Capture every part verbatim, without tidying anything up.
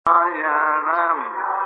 नारायणम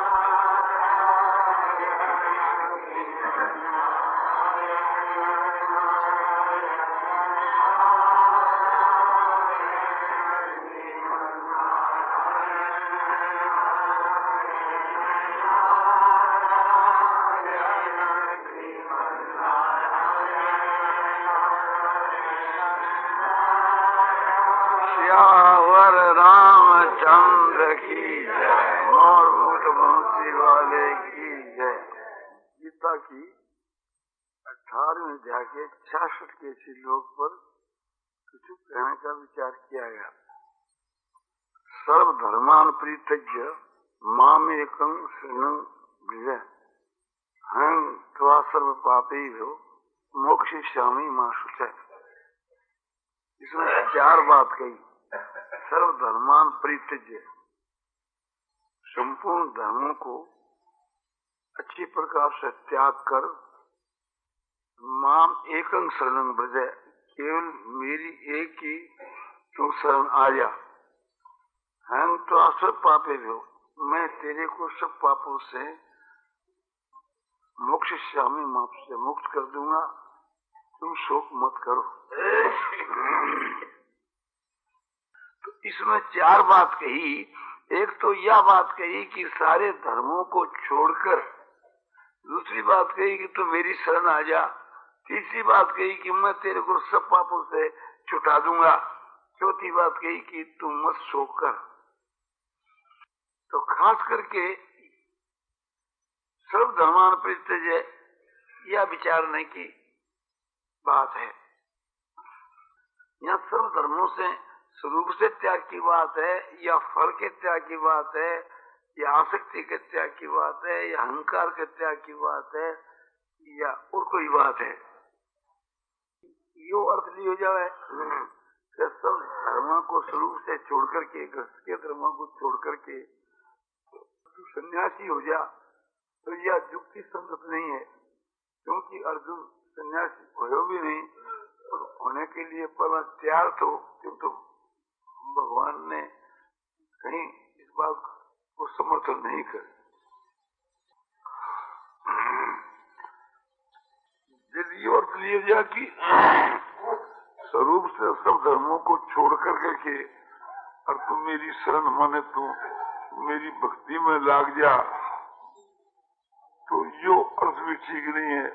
श्यावर रामचंद्र की जय, मोर मुठ बंसी वाले की जय। गीता की अठारहवीं अध्याय के छियासठ के श्लोक पर कुछ कहने का विचार किया गया। सर्वधर्मान परित्यज्य मामेकं शरणं व्रज, अहं त्वा सर्व पापेभ्यो मोक्षयिष्यामि मा शुचः। इसमें चार बात कही। सर्वधर्मान परित्यज्य, संपूर्ण धर्मों को अच्छी प्रकार से त्याग कर माम एकं शरणं व्रज, केवल मेरी एक ही तू शरण आ जा। हम तो सब पापे हो, मैं तेरे को सब पापों से मोक्षयिष्यामि मा से मुक्त कर दूंगा, तुम शोक मत करो। तो इसमें चार बात कही। एक तो यह बात कही कि सारे धर्मों को छोड़कर, दूसरी बात कही कि तू मेरी शरण आ जा, तीसरी बात कही कि मैं तेरे को सब पापों से छुटा दूंगा, चौथी बात कही कि तू मत शोक कर। तो खास करके सर्वधर्मान परित्यज्य यह विचारने की बात है। यहाँ सर्व धर्मों से स्वरूप से त्याग की बात है, या फल के त्याग की बात है, या आसक्ति के त्याग की बात है, या अहंकार के त्याग की बात है, या और कोई बात है। यो अर्थ लिया जाए कि सब धर्मों को स्वरूप से छोड़ करके, ग्रस्त के धर्मों को छोड़ करके तू सन्यासी हो जा, तो यह युक्ति संगत नहीं है। क्योंकि अर्जुन सन्यासी हो भी नहीं और होने के लिए पहला तैयार तो, किंतु भगवान ने कहीं इस बात को समर्थन नहीं कर। यदि अर्थ लिया जाए कि स्वरूप से सब धर्मों को छोड़ कर करके और तुम मेरी शरण माने, तू मेरी भक्ति में लाग जा, तो यो अर्थ भी ठीक नहीं है।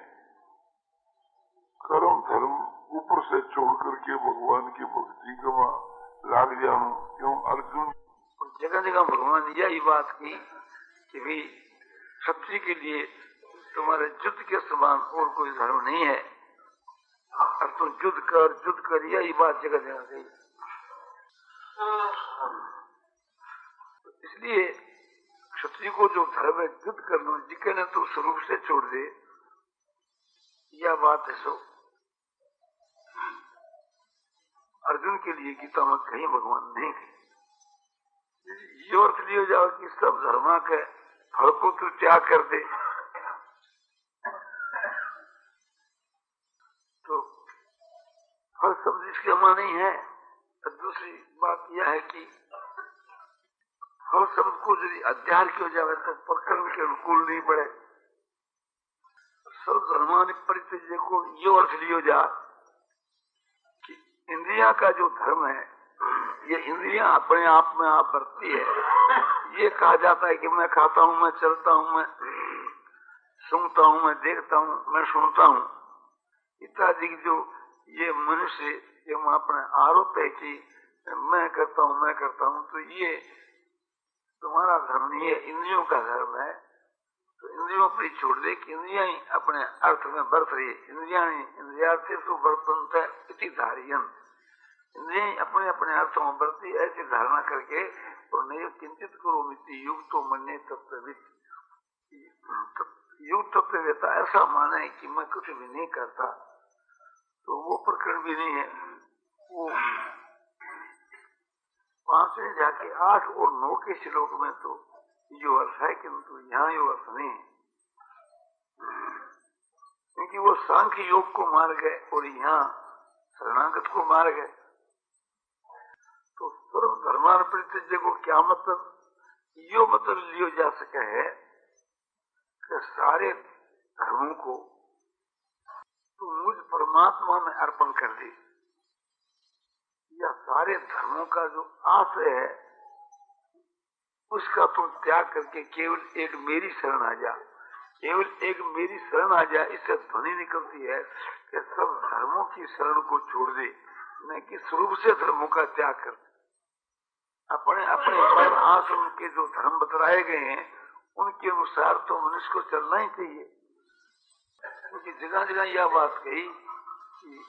कर्म धर्म ऊपर से छोड़ करके भगवान की भक्ति का लाग जाऊं। क्यों अर्जुन जगह जगह भगवान ने यही बात की कि भी क्षत्रिय के लिए तुम्हारे युद्ध के समान और कोई धर्म नहीं है, और तुम युद्ध कर युद्ध कर, यही बात जगह जगह गई। इसलिए क्षत्रिय को जो धर्म है युद्ध करना, जिके ने तो स्वरूप से छोड़ दे, यह बात है। सो अर्जुन के लिए गीता में कहीं भगवान नहीं कही। ये अर्थ लिया जाओ कि सब धर्म के फल को तू त्याग कर दे, तो फल शब्द इसके मां नहीं है। तो दूसरी बात यह है कि फल शब्द को यदि अध्याय किया जाए तो प्रकरण के अनुकूल नहीं पड़े। सब धर्मान परित्यज्य को ये अर्थ लिया जा कि इंद्रिया का जो धर्म है, ये इंद्रियां अपने आप में आप बरती है। ये कहा जाता है कि मैं खाता हूं, मैं चलता हूं, मैं सुनता हूं, मैं देखता हूं, मैं सुनता हूं, इत्यादि जो ये मनुष्य ये अपने आरोप है कि मैं करता हूं मैं करता हूं, तो ये तुम्हारा धर्म नहीं है, इंद्रियों का धर्म है। तो इंद्रियों पर छोड़ दे कि इंद्रिया ही अपने अर्थ में बरत रही, इंद्रिया इंद्रियार्थेषु वर्तन्ते इति धारयन्, इंद्रिया अपने अपने अर्थों में बरती, ऐसी धारणा करके और नहीं किंचित करोमि युक्तो मन्ये तत्त्ववित्, युक्त तत्ववेता ऐसा माना है कि मैं कुछ भी नहीं करता, तो वो प्रकरण भी नहीं है। वो पांचवें जाके आठ और नौ के श्लोक में तो यो अर्थ है, किंतु यहाँ यो अर्थ नहीं है, क्योंकि वो सांख्य योग को मार गए और यहाँ शरणागत को मार गए। तो सर्व धर्मान परित्यज्य को क्या मतलब यो मतलब लियो जा सके है कि सारे धर्मों को तू मुझ परमात्मा में अर्पण कर दे, या सारे धर्मों का जो आश्रय है उसका तुम त्याग करके केवल एक मेरी शरण आ जा। केवल एक मेरी शरण आ जा, इससे ध्वनि निकलती है कि सब धर्मों की शरण को छोड़ दे, न कि स्वरूप से धर्मों का त्याग कर। अपने अपने वर्ण आश्रम के जो धर्म बतलाए गए हैं उनके अनुसार तो मनुष्य को चलना ही चाहिए। क्योंकि जगह जगह यह बात कही कि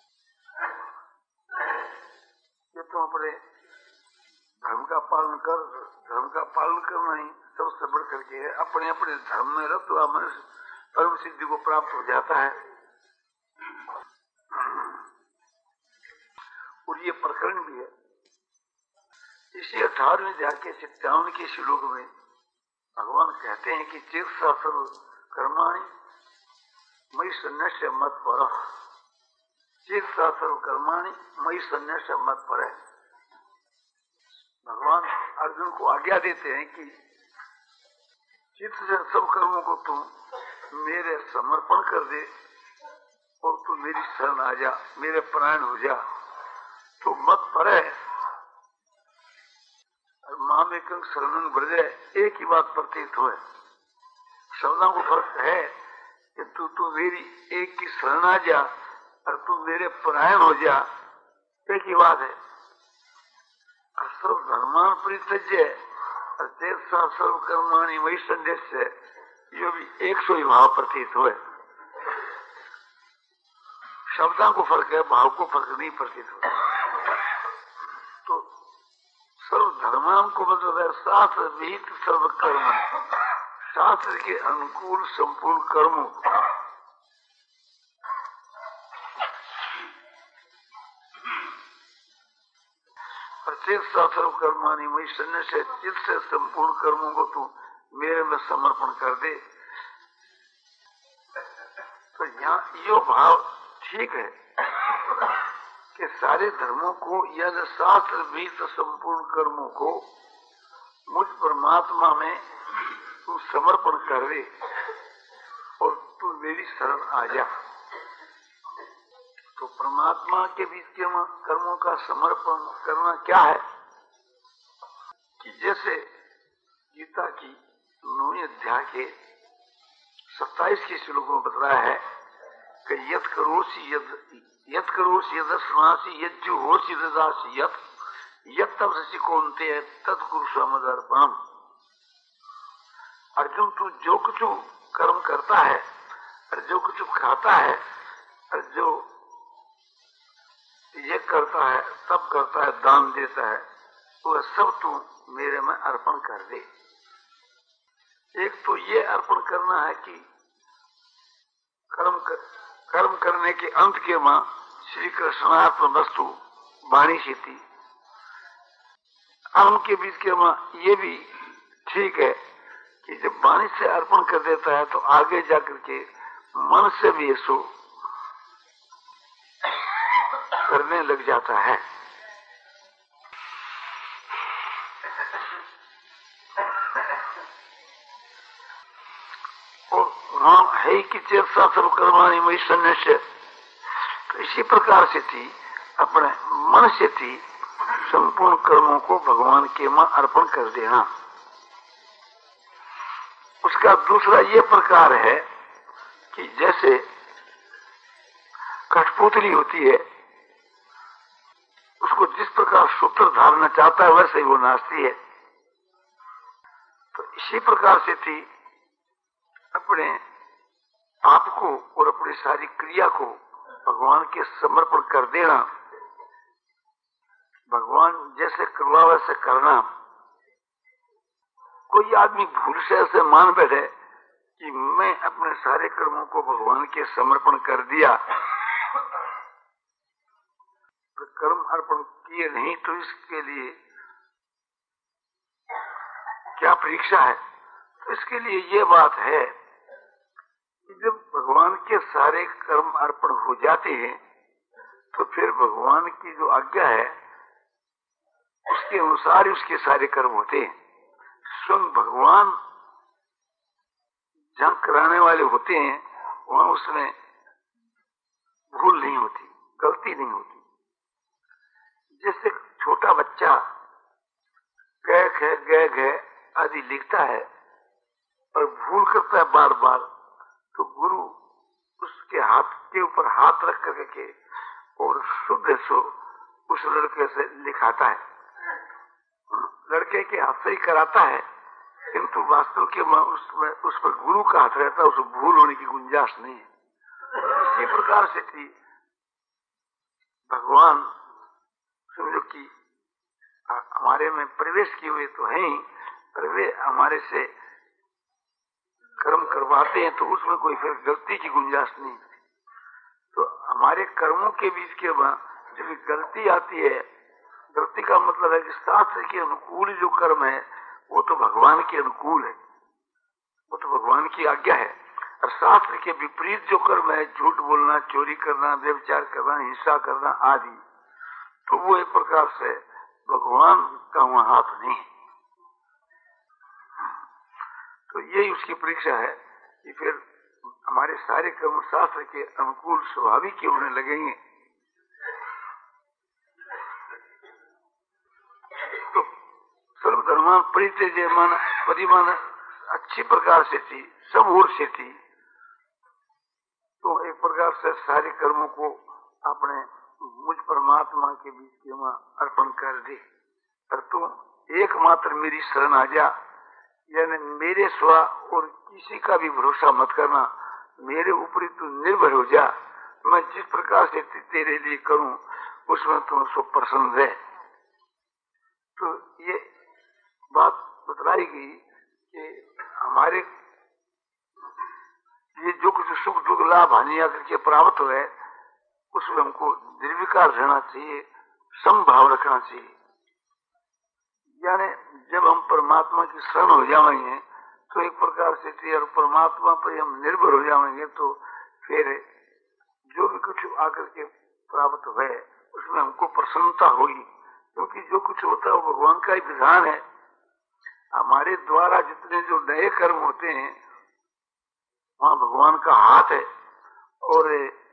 तुम अपने धर्म का पालन कर, धर्म का पालन करना ही सबसे बढ़ करके है। अपने अपने धर्म में रत हुआ मनुष्य परम सिद्धि को प्राप्त हो जाता है। और ये प्रकरण भी है। इसी अठारहवें अध्याय के सत्तावन के श्लोक में भगवान कहते हैं कि चित्सा सर्व कर्माणि मयि सन्न्यस्य मत पर, चित्सा सर्व कर्माणि मयि सन्न्यस्य मत पर। भगवान अर्जुन को आज्ञा देते हैं कि चित्त से सब कर्मों को तुम मेरे समर्पण कर दे और तू मेरी शरण आ जा, मेरे प्राण हो जा। तो मत पर है मामेकं शरणं व्रज, एक ही बात प्रतीत हो। शब्दों को फर्क है कि तू तू मेरी एक की शरण आ जा और तू मेरे परायण हो जा, एक ही बात है। सर्व धर्मान परित्यज्य और सर्व कर्माणि मयि सन्न्यस्य, जो भी एक सौ ही भाव प्रतीत हुए। शब्दों को फर्क है, भाव को फर्क नहीं प्रतीत हुआ। तो सर्व धर्मान को मतलब है शास्त्र विहित सर्व कर्म, शास्त्र के अनुकूल संपूर्ण कर्मों। प्रत्येक सर्व कर्मानि मयि सन्न्यस्य, चित्त से संपूर्ण कर्मों को तू मेरे में समर्पण कर दे। तो यहाँ यो भाव ठीक है कि सारे धर्मों को या शास्त्र भी तो संपूर्ण कर्मों को मुझ परमात्मा में तू समर्पण कर दे और तू मेरी शरण आ जा। तो परमात्मा के बीच के कर्मों का समर्पण करना क्या है कि जैसे गीता की नौवीं अध्याय के सत्ताईस के श्लोक में बताया है कि यत् करोसि यद यत् करोसि यदस्मासि यज्जुहोसि ददासि यत् यत् तपसि कौन्तेय तत्कुरुष्व मदर्पणम्। अर्जुन, तू जो कुछ कर्म करता है और जो कुछ खाता है और जो ये करता है तब करता है, दान देता है, वह सब तू मेरे में अर्पण कर दे। एक तो ये अर्पण करना है कि कर्म कर, कर्म करने के अंत के मां श्री कृष्णार्पण वस्तु वाणी से थी। कर्म के बीच के मां ये भी ठीक है कि जब वाणी से अर्पण कर देता है तो आगे जाकर के मन से भी इसको करने लग जाता है। और वहां है कि चेतसा सर्व कर्माणि मयि सन्न्यस्य, तो इसी प्रकार से थी अपने मन से थी संपूर्ण कर्मों को भगवान के मां अर्पण कर देना। उसका दूसरा ये प्रकार है कि जैसे कठपुतली होती है, उसको जिस प्रकार सूत्र धारना चाहता है वैसे ही वो नाचती है। तो इसी प्रकार से थी अपने आप को और अपनी सारी क्रिया को भगवान के समर्पण कर देना। भगवान जैसे करवा वैसे करना। कोई आदमी भूल से ऐसे मान बैठे कि मैं अपने सारे कर्मों को भगवान के समर्पण कर दिया, तो कर्म अर्पण किए नहीं तो इसके लिए क्या परीक्षा है। तो इसके लिए ये बात है कि जब भगवान के सारे कर्म अर्पण हो जाते हैं तो फिर भगवान की जो आज्ञा है उसके अनुसार ही उसके सारे कर्म होते हैं। स्वयं भगवान जहां कराने वाले होते हैं वहां उसमें भूल नहीं होती, गलती नहीं होती। जैसे छोटा बच्चा ग ख ग घ आदि लिखता है और भूल करता है बार बार, तो गुरु उसके हाथ के ऊपर हाथ रख करके और शुद्ध सो उस लड़के से लिखाता है। लड़के के हाथ से ही कराता है, किंतु वास्तव के उसमें उस पर गुरु का हाथ रहता है, उसमें भूल होने की गुंजाइश नहीं है। इसी प्रकार से थी भगवान समझो कि हमारे में प्रवेश किए हुए तो है ही, पर वे हमारे से कर्म करवाते हैं तो उसमें कोई फिर गलती की गुंजाइश नहीं। तो हमारे कर्मों के बीच के जब गलती आती है, गलती का मतलब है कि शास्त्र के अनुकूल जो कर्म है वो तो भगवान के अनुकूल है, वो तो भगवान की आज्ञा है। और शास्त्र के विपरीत जो कर्म है, झूठ बोलना, चोरी करना, व्यभिचार करना, हिंसा करना आदि, तो वो एक प्रकार से भगवान का वहां हाथ नहीं है। तो यही उसकी परीक्षा है कि फिर हमारे सारे कर्म शास्त्र के अनुकूल स्वाभाविक ही होने लगेंगे। तो सर्वधर्मान परित्यज्य मन परिमान अच्छी प्रकार से थी, सब ओर से थी। तो एक प्रकार से सारे कर्मों को अपने मुझ परमात्मा के बीच के वहां अर्पण कर दे। और तू एकमात्र मेरी शरण आ जा, यानी मेरे स्वा और किसी का भी भरोसा मत करना, मेरे ऊपर तू निर्भर हो जा। मैं जिस प्रकार से तेरे लिए करूं उसमें तुम सो प्रसन्न रहे। तो ये बात बतलाई गई कि हमारे ये जो कुछ सुख दुख लाभ हानि आकर के प्राप्त हुए उसमें हमको निर्विकार रहना चाहिए, समभाव रखना चाहिए। यानी जब हम परमात्मा की शरण हो जाएंगे तो एक प्रकार से और परमात्मा पर हम निर्भर हो जाएंगे, तो फिर जो भी कुछ आकर के प्राप्त हुए उसमें हमको प्रसन्नता होगी, क्योंकि जो कुछ होता है वो भगवान का ही विधान है। हमारे द्वारा जितने जो नए कर्म होते हैं वहां भगवान का हाथ है, और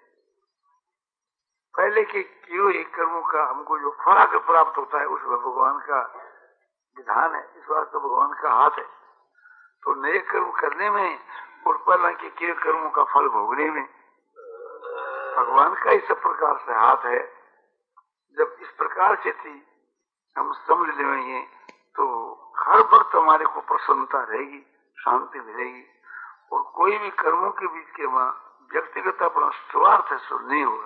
पहले के किए हुए कर्मों का हमको जो फल आकर प्राप्त होता है उसमें भगवान का विधान है, इस बात तो भगवान का हाथ है। तो नए कर्म करने में और पहले के किए कर्मों का फल भोगने में भगवान का ही सब प्रकार से हाथ है। जब इस प्रकार से थी हम समझ लेंगे तो हर वक्त हमारे को प्रसन्नता रहेगी, शांति मिलेगी, और कोई भी कर्मों के बीच के वहां व्यक्तिगत अपना स्वार्थ सो नहीं होगा।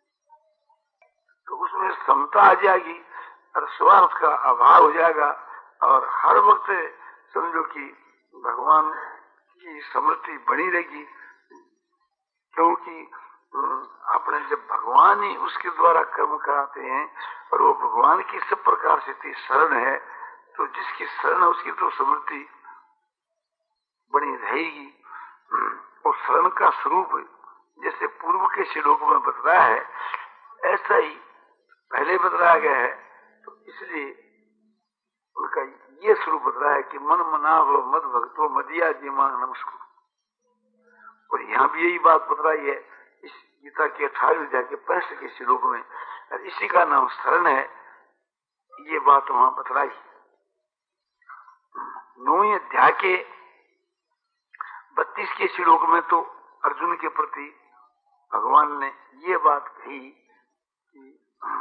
तो उसमें समता आ जाएगी और स्वार्थ का अभाव हो जाएगा, और हर वक्त समझो कि भगवान की स्मृति बनी रहेगी। क्योंकि अपने जब भगवान ही उसके द्वारा कर्म कराते हैं और वो भगवान की सब प्रकार से शरण है, तो जिसकी शरण है उसकी तो स्मृति बनी रहेगी। और शरण का स्वरूप जैसे पूर्व के श्लोक में बतलाया है ऐसा ही पहले बतलाया गया है। तो इसलिए उनका ये स्वरूप बतलाया है कि मन मना हो मद भक्तो मदिया जी मांग नमस्कार। और यहाँ भी यही बात बतलाई है इस गीता के अठारहवें अध्याय के पैंसठ के श्लोक में, और इसी का नाम शरण है। ये बात वहां बतलाई। नौवें अध्याय के बत्तीस के श्लोक में तो अर्जुन के प्रति भगवान ने ये बात कही कि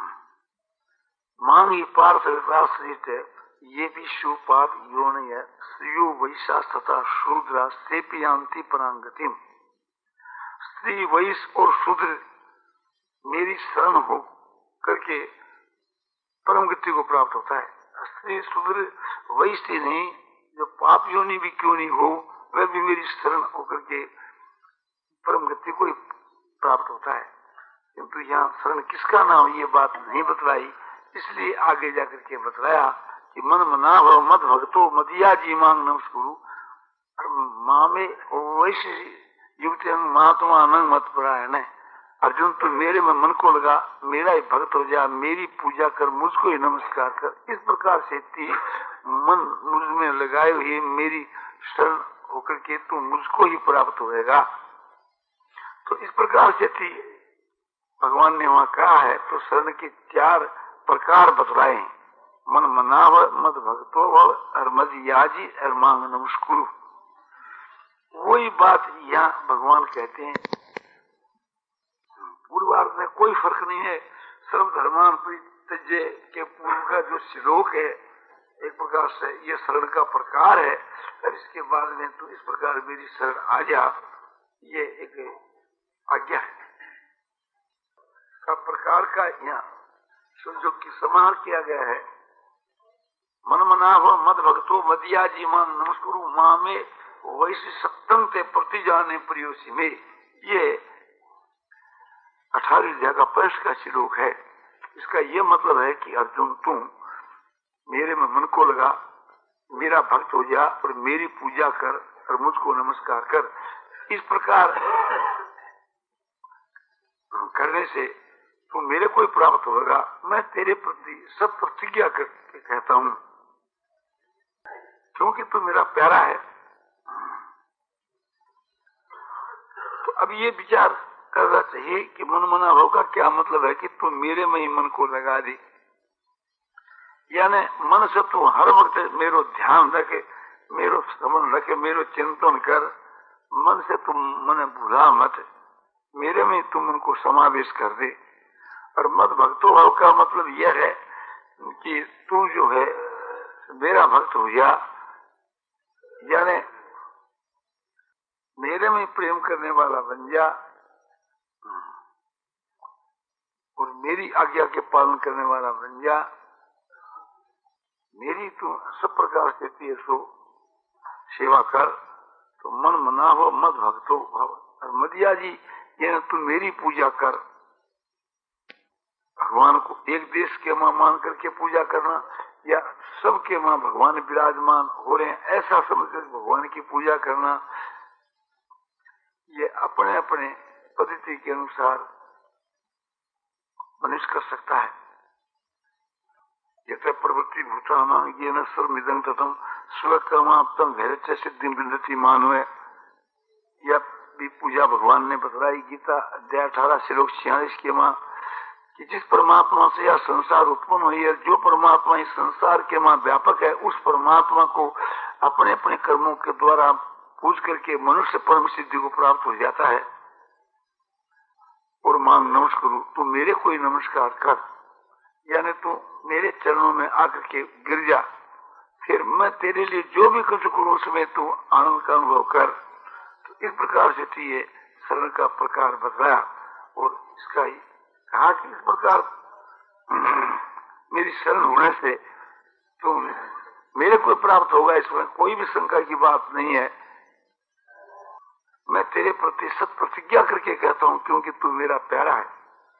मांगी पार्थ विकासित ये भी शुपात योनय स्त्रियो वैशा तथा शूद्रा सेपियांति परांगतिम। स्त्री वैश्य और शूद्र मेरी शरण हो करके परम गति को प्राप्त होता है। स्त्री शूद्र वैश्य नहीं, जो पाप योनि भी क्यों नहीं हो वह भी मेरी शरण होकर के परम गति को प्राप्त होता है। किंतु यहाँ शरण किसका नाम ये बात नहीं बतलाई, इसलिए आगे जाकर के बतलाया कि मन मना भव मद भक्तो मदिया जी मांग नमस्कुरु। माँ में वैश्य युक्त महात्मा अनंग मत परायण है। अर्जुन तो मेरे में मन को लगा, मेरा ही भक्त हो जा, मेरी पूजा कर, मुझको ही नमस्कार कर। इस प्रकार से थी मन मुझ में लगाए हुए मेरी शरण होकर के तू मुझको ही प्राप्त होएगा। तो इस प्रकार से थी भगवान ने वहां कहा है। तो शरण के चार प्रकार बतलाए हैं, मन मनाव, मद भक्तो भव, और मद याजी, और मांग नमस्कुरु। वही बात यहाँ भगवान कहते हैं। पूर्वार्ध में कोई फर्क नहीं है। सर्वधर्मान परित्यज्य के पूर्व का जो श्लोक है एक प्रकार से ये शरण का प्रकार है, और इसके बाद में तो इस प्रकार मेरी शरण आ जा, ये एक आज्ञा है का प्रकार का यहाँ जो की समाहार किया गया है। मन मनाभ मद भक्तो मदिया जी मान नमस्कुरु माँ में वैसे सप्तम ते प्रति जाने प्रियोसी में, ये अठारह अध्याय का पंच का श्लोक है। इसका ये मतलब है कि अर्जुन तुम मेरे में मन को लगा, मेरा भक्त हो जा और मेरी पूजा कर और मुझको नमस्कार कर। इस प्रकार करने से तो मेरे को ही प्राप्त होगा। मैं तेरे प्रति सब प्रतिज्ञा करके कहता हूँ, क्योंकि तू मेरा प्यारा है। तो अब ये विचार करना चाहिए कि मन मना भाव का क्या मतलब है कि तू मेरे में ही मन को लगा दे, यानी मन से तू हर वक्त मेरो ध्यान रखे, मेरो समन रखे, मेरो चिंतन कर। मन से तुम मन भूला मत, मेरे में तुम उनको समावेश कर दे। और मत भक्तो भाव का मतलब यह है कि तू जो है मेरा भक्त हो जा, यानी मेरे में प्रेम करने वाला बन जा और मेरी आज्ञा के पालन करने वाला बन जा। मेरी तू सब प्रकार से तीसो सेवा कर। तो मन मना हो मत भक्तो भाव, और मदिया जी यानी तू मेरी पूजा कर। भगवान को एक देश के मां मान करके पूजा करना, या सबके मां भगवान विराजमान हो रहे हैं ऐसा समझकर भगवान की पूजा करना, ये अपने अपने पद्धति के अनुसार मनुष्य कर सकता है। यथा प्रवृत्ति भूतानां येन सर्वमिदं ततं स्वकर्माप्तं भैरच्च सिद्धिं विन्दति मानवे। यह भी पूजा भगवान ने बतलाई गीता अध्याय अठारह श्लोक छियालीस के मां कि जिस परमात्मा से यह संसार उत्पन्न हुई है, जो परमात्मा इस संसार के मां व्यापक है, उस परमात्मा को अपने अपने कर्मों के द्वारा पूज करके मनुष्य परम सिद्धि को प्राप्त हो जाता है। और मांग नमस्कार, तू मेरे को ही नमस्कार कर, यानी तू मेरे चरणों में आकर के गिर जा, फिर मैं तेरे लिए जो भी कुछ करूं उसमें तू आनंद का अनुभव कर। तो इस प्रकार से थी ये शरण का प्रकार बताया। और इसका ही कहा कि इस प्रकार मेरी शरण होने से तो मेरे को प्राप्त होगा, इसमें कोई भी शंका की बात नहीं है। मैं तेरे प्रति सत प्रतिज्ञा करके कहता हूं, क्योंकि तू मेरा प्यारा है।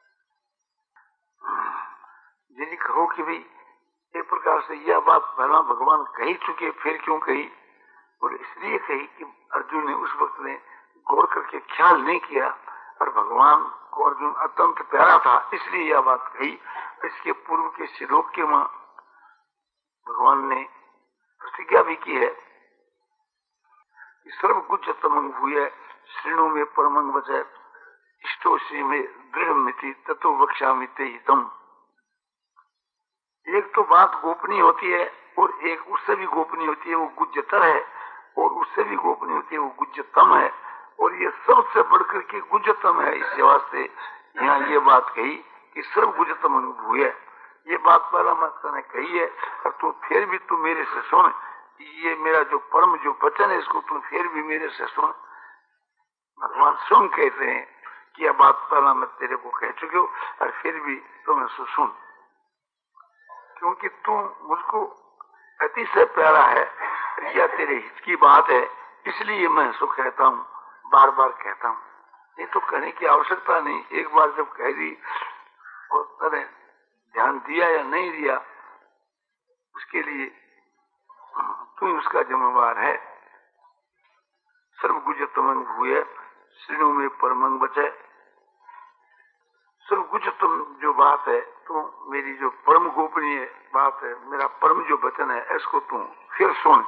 यदि कहो कि भाई एक प्रकार से यह बात पहला भगवान कही चुके, फिर क्यों कही? और इसलिए कही कि अर्जुन ने उस वक्त में गौर करके ख्याल नहीं किया, और भगवान को अर्जुन अत्यंत प्यारा था, इसलिए यह बात कही। इसके पूर्व के श्लोक के मां भगवान ने प्रतिज्ञा भी की है, सर्व कुछ तमंग हुए श्रेणु में परमंग बचे इष्टो श्री में दृढ़ मिति तत्व वक्षा मिते हितम। एक तो बात गोपनीय होती है और एक उससे भी गोपनीय होती है, वो गुज्जतर है, और उससे भी गोपनीय होती है, वो गुज्जतम है, और ये सबसे बढ़कर के गुज्जतम है। इस वास्ते यहाँ ये बात कही कि सर्व गुज्जतम अनुभव है। ये बात पहला मैंने कही है, और तू फिर भी तू मेरे से सुन, ये मेरा जो परम जो वचन है इसको तू फिर भी मेरे से सुन। भगवान स्वयं कहते हैं कि यह बात पहला मैं तेरे को कह चुके हो, और फिर भी तुम इसको सुन, क्योंकि तू मुझको अतिशय प्यारा है, यह तेरे हित की बात है, इसलिए मैं इसको कहता हूँ, बार बार कहता हूँ। नहीं तो कहने की आवश्यकता नहीं, एक बार जब कह दी और तने ध्यान दिया या नहीं दिया उसके लिए तू उसका जिम्मेवार है। सर्व गुजतमंग हुए श्रेणु में परमंग बचे सर्वगुजतम जो बात है, तो मेरी जो परम गोपनीय बात है, मेरा परम जो वचन है, इसको तू फिर सुन।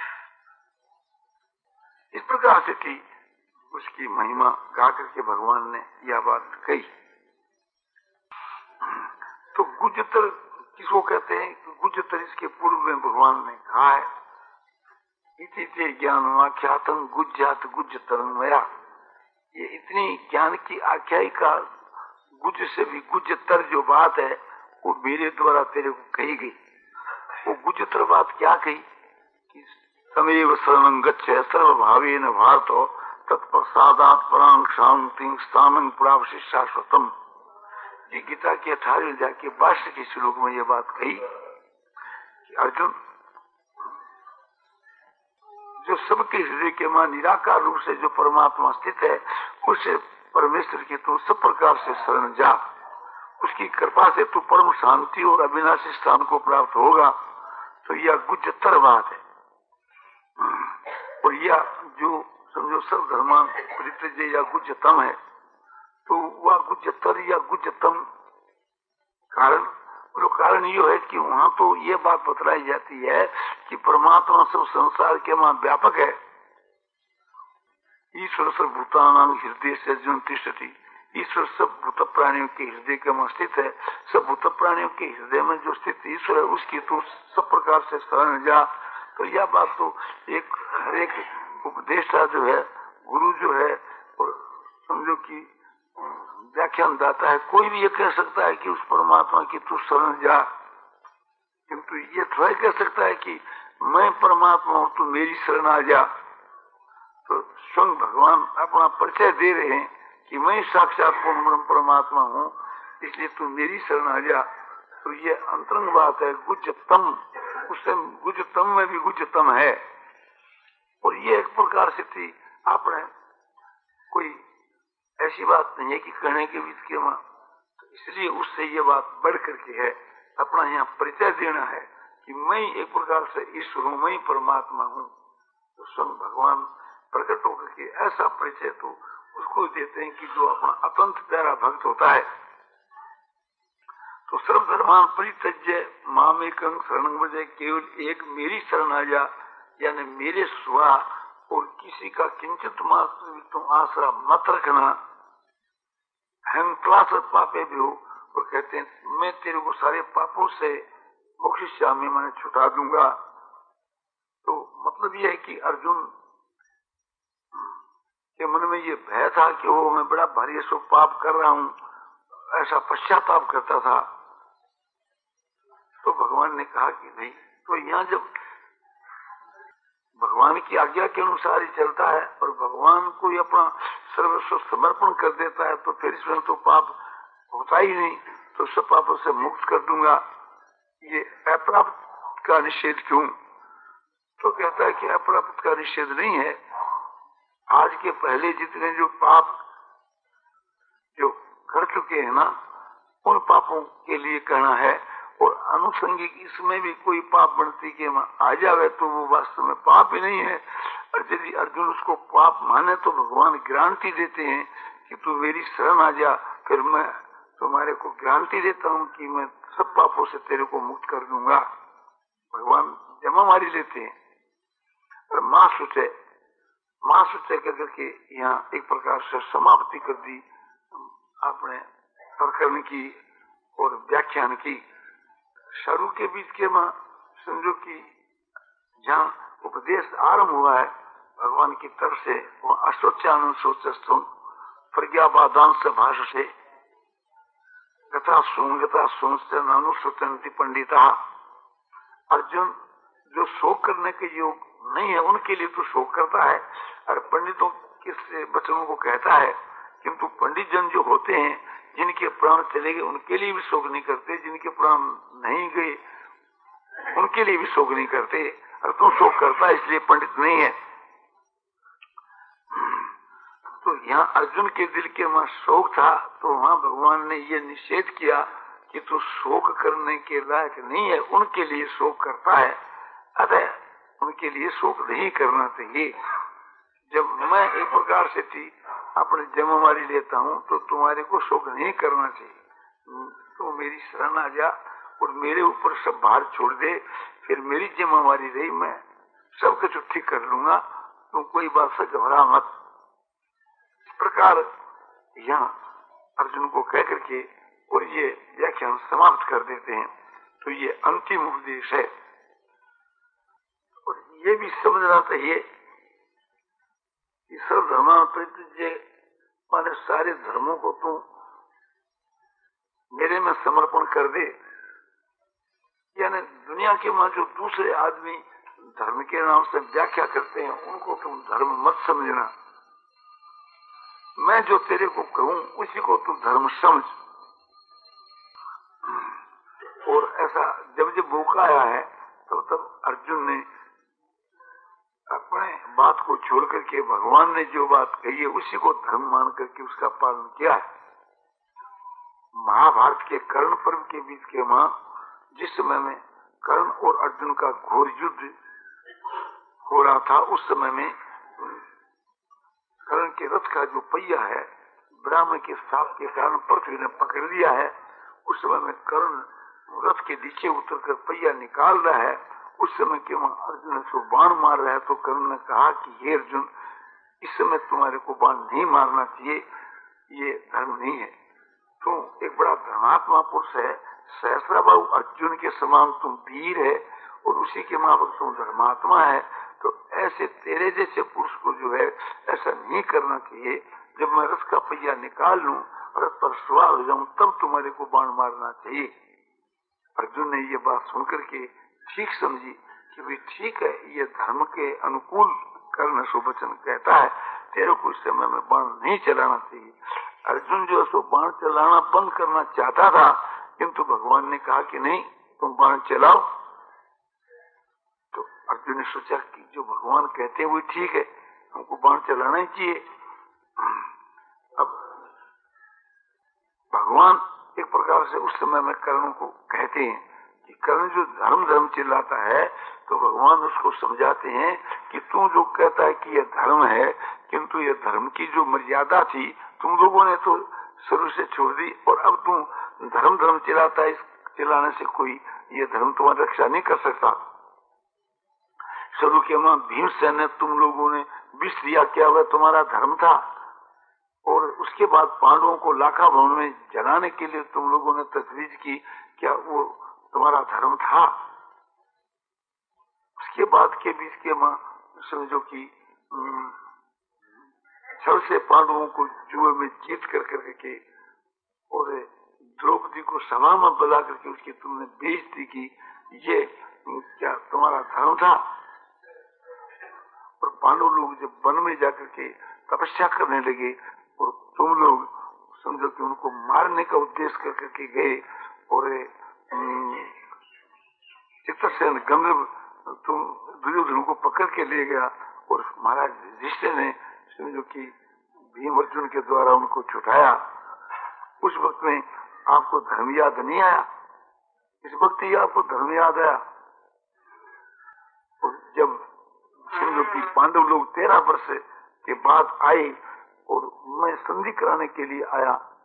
इस प्रकार से की उसकी महिमा गा करके भगवान ने यह बात कही। तो गुज्जतर किसको कहते हैं? गुज्जतर इसके पूर्व में भगवान ने कहा है, इति ज्ञान आख्यातम गुज्जात गुज्जतर मया। ये इतनी ज्ञान की आख्यायिका गुज्ज से भी गुज्जतर जो बात है वो मेरे द्वारा तेरे को कही गई। वो गुज्जतर बात क्या कही कि तमेव शरणं गच्छ सर्वभावेन भारतो तत्प्रसादात् परां शांतिं स्थानं प्राप्स्यसि शाश्वतम्। ये गीता के अठारहवें अध्याय के भाष्य के श्लोक में ये बात कही कि अर्जुन, जो सबके हृदय के मां निराकार रूप से जो परमात्मा स्थित है, उसे परमेश्वर की तू सब प्रकार से शरण जा। उसकी कृपा से तू परम शांति और अविनाशी स्थान को प्राप्त होगा। तो यह गुज्जतर बात है। और यह जो समझो सब धर्मान परित्यज्य या गुज्जतम है, तो वह गुज्जतर या गुज्जतम कारण तो कारण ये है कि वहां तो ये बात बतलाई जाती है कि परमात्मा सब संसार के वहां व्यापक है। ईश्वर सब भूतानां हृदय से अर्जुन तिष्ठति। ईश्वर सब भूत प्राणियों के हृदय के में स्थित है। सब भूत प्राणियों के हृदय में जो स्थित ईश्वर है, उसकी तो सब प्रकार से शरण जा। तो यह बात तो एक हर एक उपदेष्टा जो है, गुरु जो है, और समझो कि व्याख्यान दाता है, कोई भी ये कह सकता है कि उस परमात्मा की तू शरण जा, किंतु ये थोड़ा कह सकता है कि मैं परमात्मा हूं, तू मेरी शरण आ जा। तो स्वयं भगवान अपना परिचय दे रहे हैं कि मैं साक्षात पूर्ण परमात्मा हूं, इसलिए तू मेरी शरण आ जा। तो ये अंतरंग बात है, गुज्जतम। उससे गुज्जतम में भी गुज्जतम है। और ये एक प्रकार से थी, आपने कोई ऐसी बात नहीं है कि कहने के बीच के मां, तो इसलिए उससे ये बात बढ़ करके है, अपना यहाँ परिचय देना है कि मैं एक प्रकार से ईश्वर हूं, मैं परमात्मा हूं। तो स्वयं भगवान प्रकट होकर के ऐसा परिचय तो उसको देते हैं कि जो अपना अत्यंत प्यारा भक्त होता है। तो सर्वधर्मान परित्यज्य मामेकं शरणं व्रज, केवल एक मेरी शरण आ जा, यानी मेरे स्वा और किसी का किंचित मात्र भी तुम आसरा मत रखना। हम क्लास पापे भी हो, और कहते हैं मैं तेरे को सारे पापों से मोक्षिष्यामि, मैं छुटा दूंगा। तो मतलब यह है कि अर्जुन के मन में ये भय था कि वो मैं बड़ा भारी सो पाप कर रहा हूं, ऐसा पश्चाताप करता था। तो भगवान ने कहा कि नहीं, तो यहाँ जब भगवान की आज्ञा के अनुसार ही चलता है और भगवान को ही अपना सर्वस्व समर्पण कर देता है, तो फिर इसमें तो पाप होता ही नहीं। तो सब पापों से मुक्त कर दूंगा। ये अप्राप्त का निषेध क्यों? तो कहता है कि अप्राप्त का निषेध नहीं है। आज के पहले जितने जो पाप जो कर चुके हैं ना, उन पापों के लिए कहना है। और अनुसंगिक इसमें भी कोई पाप बनती के आ जावे तो वो वास्तव में पाप ही नहीं है। और यदि अर्जुन उसको पाप माने तो भगवान गारंटी देते हैं कि तू मेरी शरण आ जा, फिर मैं तुम्हारे को गारंटी देता हूं कि मैं सब पापों से तेरे को मुक्त कर दूंगा। भगवान जमा मारी लेते हैं। और मां सोचे मां सोचे कर के यहाँ एक प्रकार से समाप्ति कर दी आपने प्रकरण की और व्याख्यान की। शुरू के बीच के मां समझो कि जहाँ उपदेश आरंभ हुआ है भगवान की तरफ से, वो अश्वत्थान सोचस्तुम प्रज्ञावादांश भाष से गता सुन गता सुन से नानुश्रुतंति पंडिता। अर्जुन जो शोक करने के योग नहीं है उनके लिए तो शोक करता है, और पंडितों के वचनों को कहता है। किंतु पंडित जन जो होते हैं, जिनके प्राण चले गए, उनके लिए भी शोक नहीं करते। जिनके प्राण नहीं गए उनके लिए भी शोक नहीं करते। और तू शोक करता है इसलिए पंडित नहीं है। तो यहाँ अर्जुन के दिल के वहां शोक था, तो वहां भगवान ने ये निषेध किया कि तू शोक करने के लायक नहीं है, उनके लिए शोक करता है। अतः उनके लिए शोक नहीं करना चाहिए। जब मैं एक प्रकार से थी अपने जिम्मेवारी लेता हूँ तो तुम्हारे को शोक नहीं करना चाहिए। तो मेरी शरण आ जा और मेरे ऊपर सब भार छोड़ दे, फिर मेरी जिम्मेवारी रही, मैं सब कुछ ठीक कर लूंगा, तुम कोई बात से घबरा मत। इस प्रकार यहाँ अर्जुन को कह करके और ये व्याख्यान समाप्त कर देते हैं। तो ये अंतिम उपदेश है और ये भी समझना चाहिए कि सब धर्म परित्यज्य माने सारे धर्मों को तू मेरे में समर्पण कर दे। यानी दुनिया के मां जो दूसरे आदमी धर्म के नाम से व्याख्या करते हैं उनको तुम धर्म मत समझना, मैं जो तेरे को कहूं उसी को तू धर्म समझ। और ऐसा जब जब मौका आया है तब तब अर्जुन ने अपने बात को छोड़ करके भगवान ने जो बात कही है उसी को धर्म मान करके उसका पालन किया है। महाभारत के कर्ण पर्व के बीच के मां जिस समय में कर्ण और अर्जुन का घोर युद्ध हो रहा था, उस समय में कर्ण के रथ का जो पहिया है ब्राह्मण के साप के कारण पृथ्वी ने पकड़ लिया है। उस समय में कर्ण रथ के नीचे उतरकर पहिया निकाल रहा है। उस समय के वहां अर्जुन उसको बाण मार रहा है तो कर्ण ने कहा कि हे अर्जुन, इस समय तुम्हारे को बाण नहीं मारना चाहिए, ये धर्म नहीं है। तो एक बड़ा धर्मात्मा पुरुष है, सहस्रा बाहु अर्जुन के समान तुम वीर है और उसी के माफक तुम धर्मात्मा है। तो ऐसे तेरे जैसे पुरुष को जो है ऐसा नहीं करना चाहिए। जब मैं रथ का पहिया निकाल लूं और रथ पर सवार हो जाऊं तब तुम्हारे को बाण मारना चाहिए। अर्जुन ने ये बात सुनकर के ठीक समझी कि भाई ठीक है, ये धर्म के अनुकूल कर्ण सुवचन कहता है, तेरे को इस समय में बाण नहीं चलाना चाहिए। अर्जुन जो है सो बाण चलाना बंद करना चाहता था, किंतु भगवान ने कहा कि नहीं, तुम बाण चलाओ। तो अर्जुन ने सोचा कि जो भगवान कहते हैं वो ठीक है, हमको बाण चलाना ही चाहिए। अब भगवान एक प्रकार से उस समय में कर्ण को कहते हैं कि कर्ण जो धर्म धर्म चिल्लाता है तो भगवान उसको समझाते हैं कि तू जो कहता है कि यह धर्म है, किंतु यह धर्म की जो मर्यादा थी तुम लोगों ने तो शुरू से छोड़ दी और अब तू धर्म धर्म चिल्लाता है। इस चिल्लाने से कोई ये धर्म तुम्हारी रक्षा नहीं कर सकता। शुरू के मां भीमसेन ने तुम लोगों ने विष दिया, क्या वह तुम्हारा धर्म था? और उसके बाद पांडवों को लाखा भवन में जलाने के लिए तुम लोगों ने तजवीज की, क्या वो तुम्हारा धर्म था? उसके बाद के बीच के मां समझो कि छल से पांडवों को जुए में जीत कर करके और द्रौपदी को सभा में बुला करके उसकी तुमने बेइज्जती की, ये क्या तुम्हारा धर्म था? और पांडव लोग जब वन में जाकर के तपस्या करने लगे और तुम लोग समझो कि उनको मारने का उद्देश्य कर करके गए और चित्रसेन गंधर्व तुम दुर्योधन को पकड़ के ले गया और महाराज युधिष्ठिर ने समझो कि भीम अर्जुन के द्वारा उनको छुटाया। उस वक्त में आपको धर्म याद नहीं आया? इस वक्त ही आपको धर्म याद आया। और जब समझो कि पांडव लोग तेरह वर्ष के बाद आए और मैं संधि कराने के लिए आया